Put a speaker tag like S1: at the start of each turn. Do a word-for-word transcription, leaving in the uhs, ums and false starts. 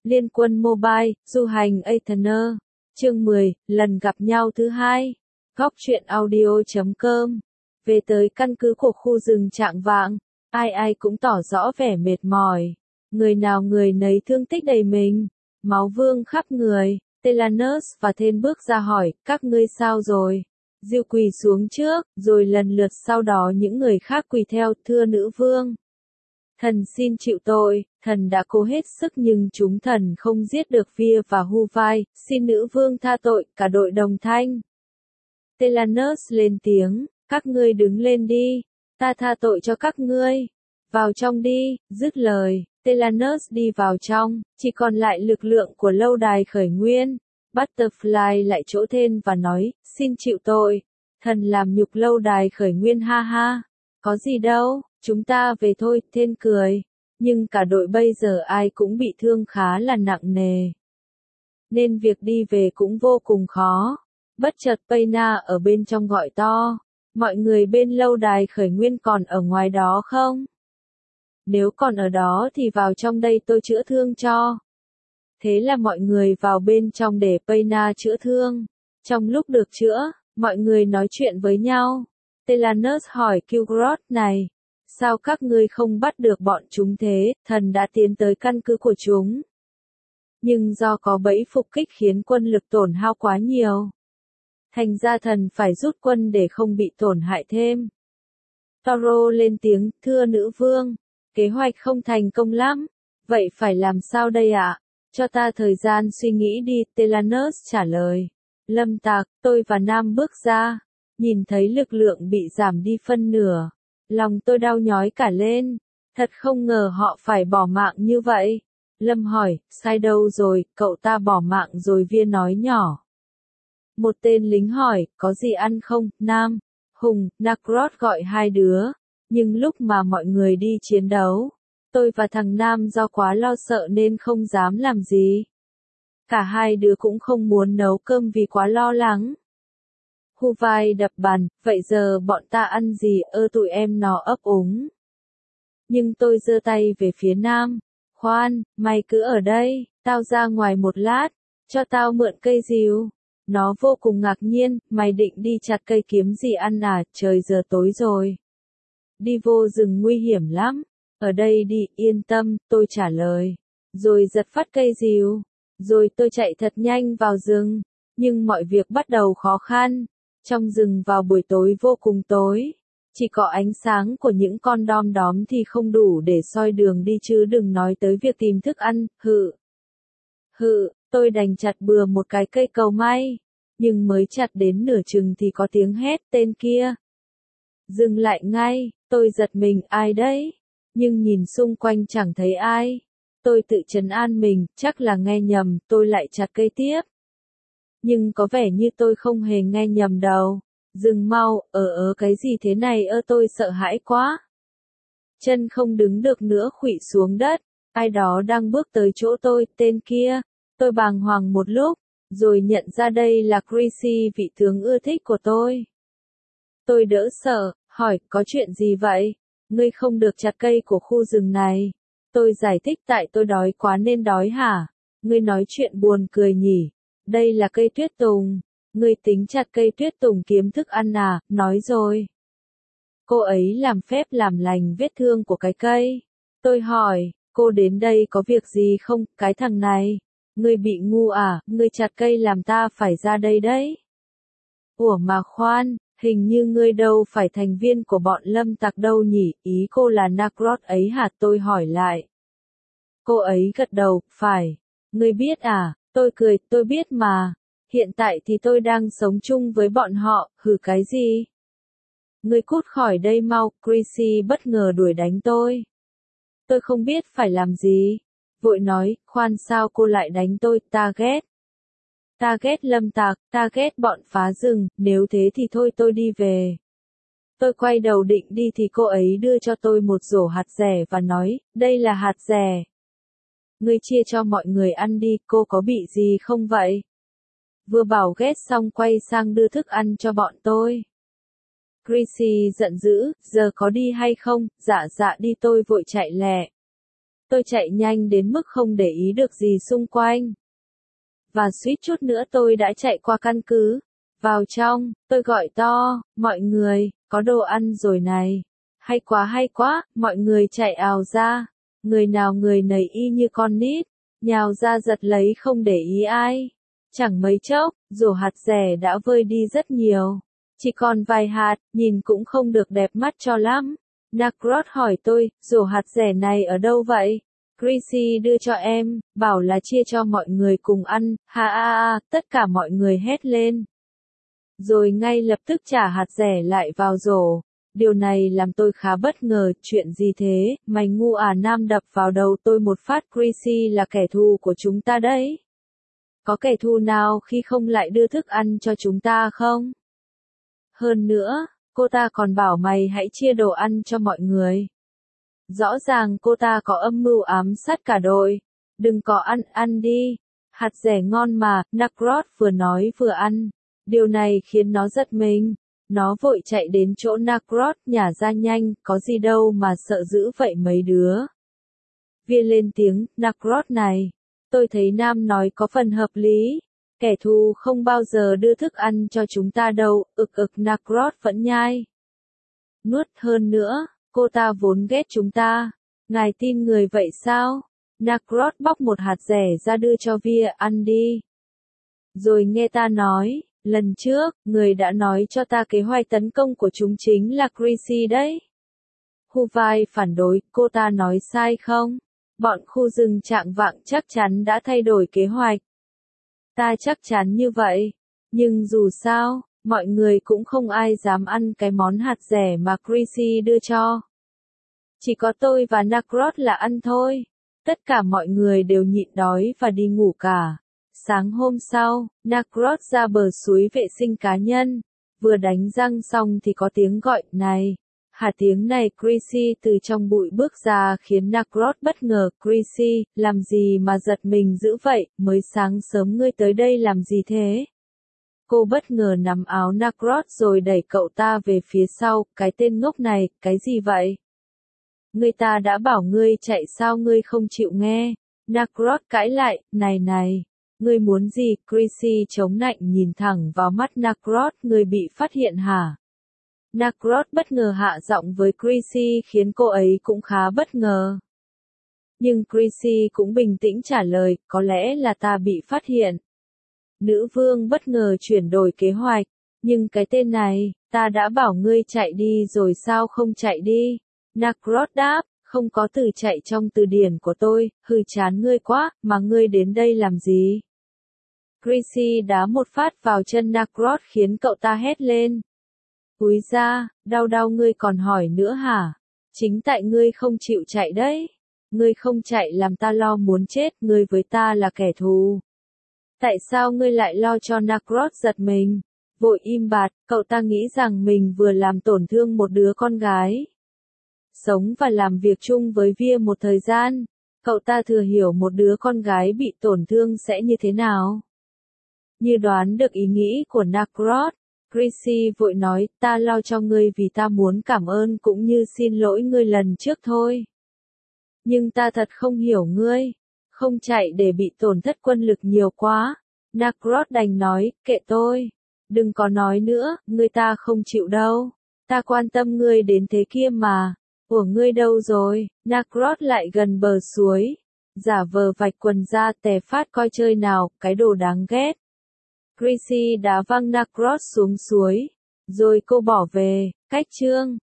S1: Liên quân Mobile, du hành Aetherner. Chương mười, lần gặp nhau thứ hai. Góc truyện audio chấm com. Về tới căn cứ của khu rừng Trạng Vạng, ai ai cũng tỏ rõ vẻ mệt mỏi. Người nào người nấy thương tích đầy mình, máu vương khắp người. Telanus và Thên bước ra hỏi, các ngươi sao rồi? Diêu quỳ xuống trước, rồi lần lượt sau đó những người khác quỳ theo, thưa nữ vương. Thần xin chịu tội, thần đã cố hết sức nhưng chúng thần không giết được Via và Huvai, xin nữ vương tha tội, cả đội đồng thanh. Telanus lên tiếng, các ngươi đứng lên đi, ta tha tội cho các ngươi. Vào trong đi, dứt lời, Telanus đi vào trong, chỉ còn lại lực lượng của lâu đài khởi nguyên. Butterfly lại chỗ Thên và nói, xin chịu tội, thần làm nhục lâu đài khởi nguyên ha ha. Có gì đâu, chúng ta về thôi, Thên cười. Nhưng cả đội bây giờ ai cũng bị thương khá là nặng nề. Nên việc đi về cũng vô cùng khó. Bất chợt Payna ở bên trong gọi to. Mọi người bên lâu đài khởi nguyên còn ở ngoài đó không? Nếu còn ở đó thì vào trong đây tôi chữa thương cho. Thế là mọi người vào bên trong để Payna chữa thương. Trong lúc được chữa, mọi người nói chuyện với nhau. Telanus hỏi Kilgrot này, sao các ngươi không bắt được bọn chúng thế? Thần đã tiến tới căn cứ của chúng. Nhưng do có bẫy phục kích khiến quân lực tổn hao quá nhiều. Thành ra thần phải rút quân để không bị tổn hại thêm. Taro lên tiếng, thưa nữ vương, kế hoạch không thành công lắm. Vậy phải làm sao đây ạ? Cho ta thời gian suy nghĩ đi, Telanus trả lời. Lâm Tạc, tôi và Nam bước ra. Nhìn thấy lực lượng bị giảm đi phân nửa. Lòng tôi đau nhói cả lên. Thật không ngờ họ phải bỏ mạng như vậy. Lâm hỏi, sai đâu rồi, cậu ta bỏ mạng rồi, Viên nói nhỏ. Một tên lính hỏi, có gì ăn không, Nam? Hùng, Nakrot gọi hai đứa. Nhưng lúc mà mọi người đi chiến đấu, tôi và thằng Nam do quá lo sợ nên không dám làm gì. Cả hai đứa cũng không muốn nấu cơm vì quá lo lắng. Huvai đập bàn, vậy giờ bọn ta ăn gì, ơ tụi em nó ấp úng. Nhưng tôi giơ tay về phía Nam. Khoan, mày cứ ở đây, tao ra ngoài một lát, cho tao mượn cây rìu. Nó vô cùng ngạc nhiên, mày định đi chặt cây kiếm gì ăn à, trời giờ tối rồi. Đi vô rừng nguy hiểm lắm. Ở đây đi, yên tâm, tôi trả lời. Rồi giật phát cây rìu. Rồi tôi chạy thật nhanh vào rừng. Nhưng mọi việc bắt đầu khó khăn. Trong rừng vào buổi tối vô cùng tối. Chỉ có ánh sáng của những con đom đóm thì không đủ để soi đường đi chứ đừng nói tới việc tìm thức ăn, hự. Hự, tôi đành chặt bừa một cái cây cầu may. Nhưng mới chặt đến nửa chừng thì có tiếng hét tên kia. Dừng lại ngay, tôi giật mình, ai đấy? Nhưng nhìn xung quanh chẳng thấy ai. Tôi tự trấn an mình, chắc là nghe nhầm, tôi lại chặt cây tiếp. Nhưng có vẻ như tôi không hề nghe nhầm đâu. Dừng mau, ờ ớ cái gì thế này ơ tôi sợ hãi quá. Chân không đứng được nữa khuỵu xuống đất. Ai đó đang bước tới chỗ tôi, tên kia. Tôi bàng hoàng một lúc, rồi nhận ra đây là Chrissy, vị tướng ưa thích của tôi. Tôi đỡ sợ, hỏi, có chuyện gì vậy? Ngươi không được chặt cây của khu rừng này. Tôi giải thích tại tôi đói quá nên đói hả? Ngươi nói chuyện buồn cười nhỉ? Đây là cây tuyết tùng. Ngươi tính chặt cây tuyết tùng kiếm thức ăn à? Nói rồi. Cô ấy làm phép làm lành vết thương của cái cây. Tôi hỏi, cô đến đây có việc gì không? Cái thằng này. Ngươi bị ngu à? Ngươi chặt cây làm ta phải ra đây đấy. Ủa mà khoan. Hình như ngươi đâu phải thành viên của bọn Lâm Tặc đâu nhỉ, ý cô là Nakrot ấy hả, tôi hỏi lại. Cô ấy gật đầu, phải. Ngươi biết à, tôi cười, tôi biết mà. Hiện tại thì tôi đang sống chung với bọn họ, hừ cái gì? Ngươi cút khỏi đây mau, Chrissy bất ngờ đuổi đánh tôi. Tôi không biết phải làm gì. Vội nói, khoan sao cô lại đánh tôi, ta ghét. Ta ghét Lâm Tạc, ta ghét bọn phá rừng, nếu thế thì thôi tôi đi về. Tôi quay đầu định đi thì cô ấy đưa cho tôi một rổ hạt dẻ và nói, đây là hạt dẻ. Ngươi chia cho mọi người ăn đi, cô có bị gì không vậy? Vừa bảo ghét xong quay sang đưa thức ăn cho bọn tôi. Chrissy giận dữ, giờ có đi hay không? Dạ dạ đi, tôi vội chạy lẹ. Tôi chạy nhanh đến mức không để ý được gì xung quanh. Và suýt chút nữa tôi đã chạy qua căn cứ. Vào trong, tôi gọi to, mọi người, có đồ ăn rồi này. Hay quá hay quá, mọi người chạy ào ra. Người nào người nấy y như con nít, nhào ra giật lấy không để ý ai. Chẳng mấy chốc, rổ hạt dẻ đã vơi đi rất nhiều. Chỉ còn vài hạt, nhìn cũng không được đẹp mắt cho lắm. Nacrot hỏi tôi, rổ hạt dẻ này ở đâu vậy? Chrissy đưa cho em, bảo là chia cho mọi người cùng ăn, ha ha ha, tất cả mọi người hét lên. Rồi ngay lập tức trả hạt dẻ lại vào rổ. Điều này làm tôi khá bất ngờ, chuyện gì thế, mày ngu à? Nam đập vào đầu tôi một phát. Chrissy là kẻ thù của chúng ta đấy. Có kẻ thù nào khi không lại đưa thức ăn cho chúng ta không? Hơn nữa, cô ta còn bảo mày hãy chia đồ ăn cho mọi người. Rõ ràng cô ta có âm mưu ám sát cả đội. Đừng có ăn, ăn đi. Hạt dẻ ngon mà, Nacrot vừa nói vừa ăn. Điều này khiến nó giật mình. Nó vội chạy đến chỗ Nacrot, nhả ra nhanh, có gì đâu mà sợ dữ vậy mấy đứa. Viên lên tiếng, Nacrot này. Tôi thấy Nam nói có phần hợp lý. Kẻ thù không bao giờ đưa thức ăn cho chúng ta đâu, ực ực. Nacrot vẫn nhai. Nuốt. Hơn nữa, cô ta vốn ghét chúng ta. Ngài tin người vậy sao? Nacrot bóc một hạt dẻ ra đưa cho Via, ăn đi. Rồi nghe ta nói, lần trước, người đã nói cho ta kế hoạch tấn công của chúng chính là Chrissy đấy. Huvai phản đối, cô ta nói sai không? Bọn khu rừng Trạng Vạng chắc chắn đã thay đổi kế hoạch. Ta chắc chắn như vậy. Nhưng dù sao, mọi người cũng không ai dám ăn cái món hạt dẻ mà Chrissy đưa cho. Chỉ có tôi và Nacrot là ăn thôi. Tất cả mọi người đều nhịn đói và đi ngủ cả. Sáng hôm sau, Nacrot ra bờ suối vệ sinh cá nhân. Vừa đánh răng xong thì có tiếng gọi, này. Hà tiếng này Chrissy từ trong bụi bước ra khiến Nacrot bất ngờ. Chrissy, làm gì mà giật mình dữ vậy, mới sáng sớm ngươi tới đây làm gì thế? Cô bất ngờ nắm áo Nacrot rồi đẩy cậu ta về phía sau, cái tên ngốc này, cái gì vậy? Người ta đã bảo ngươi chạy sao ngươi không chịu nghe? Nacrot cãi lại, này này, ngươi muốn gì? Chrissy chống nạnh nhìn thẳng vào mắt Nacrot, ngươi bị phát hiện hả? Nacrot bất ngờ hạ giọng với Chrissy khiến cô ấy cũng khá bất ngờ. Nhưng Chrissy cũng bình tĩnh trả lời, có lẽ là ta bị phát hiện. Nữ vương bất ngờ chuyển đổi kế hoạch, nhưng cái tên này, ta đã bảo ngươi chạy đi rồi sao không chạy đi? Nacrot đáp, không có từ chạy trong từ điển của tôi, hừ chán ngươi quá, mà ngươi đến đây làm gì? Chrissy đá một phát vào chân Nacrot khiến cậu ta hét lên. Úi da, đau đau ngươi còn hỏi nữa hả? Chính tại ngươi không chịu chạy đấy. Ngươi không chạy làm ta lo muốn chết, ngươi với ta là kẻ thù. Tại sao ngươi lại lo cho Nacrot giật mình? Vội im bặt, cậu ta nghĩ rằng mình vừa làm tổn thương một đứa con gái. Sống và làm việc chung với Via một thời gian, cậu ta thừa hiểu một đứa con gái bị tổn thương sẽ như thế nào. Như đoán được ý nghĩ của Nacrot, Chrissy vội nói, ta lo cho ngươi vì ta muốn cảm ơn cũng như xin lỗi ngươi lần trước thôi. Nhưng ta thật không hiểu ngươi, không chạy để bị tổn thất quân lực nhiều quá. Nacrot đành nói, kệ tôi, đừng có nói nữa, ngươi ta không chịu đâu. Ta quan tâm ngươi đến thế kia mà. Của ngươi đâu rồi? Nacrot lại gần bờ suối, giả vờ vạch quần ra tè phát coi chơi nào, cái đồ đáng ghét. Chrissy đá văng Nacrot xuống suối, rồi cô bỏ về. Cách chương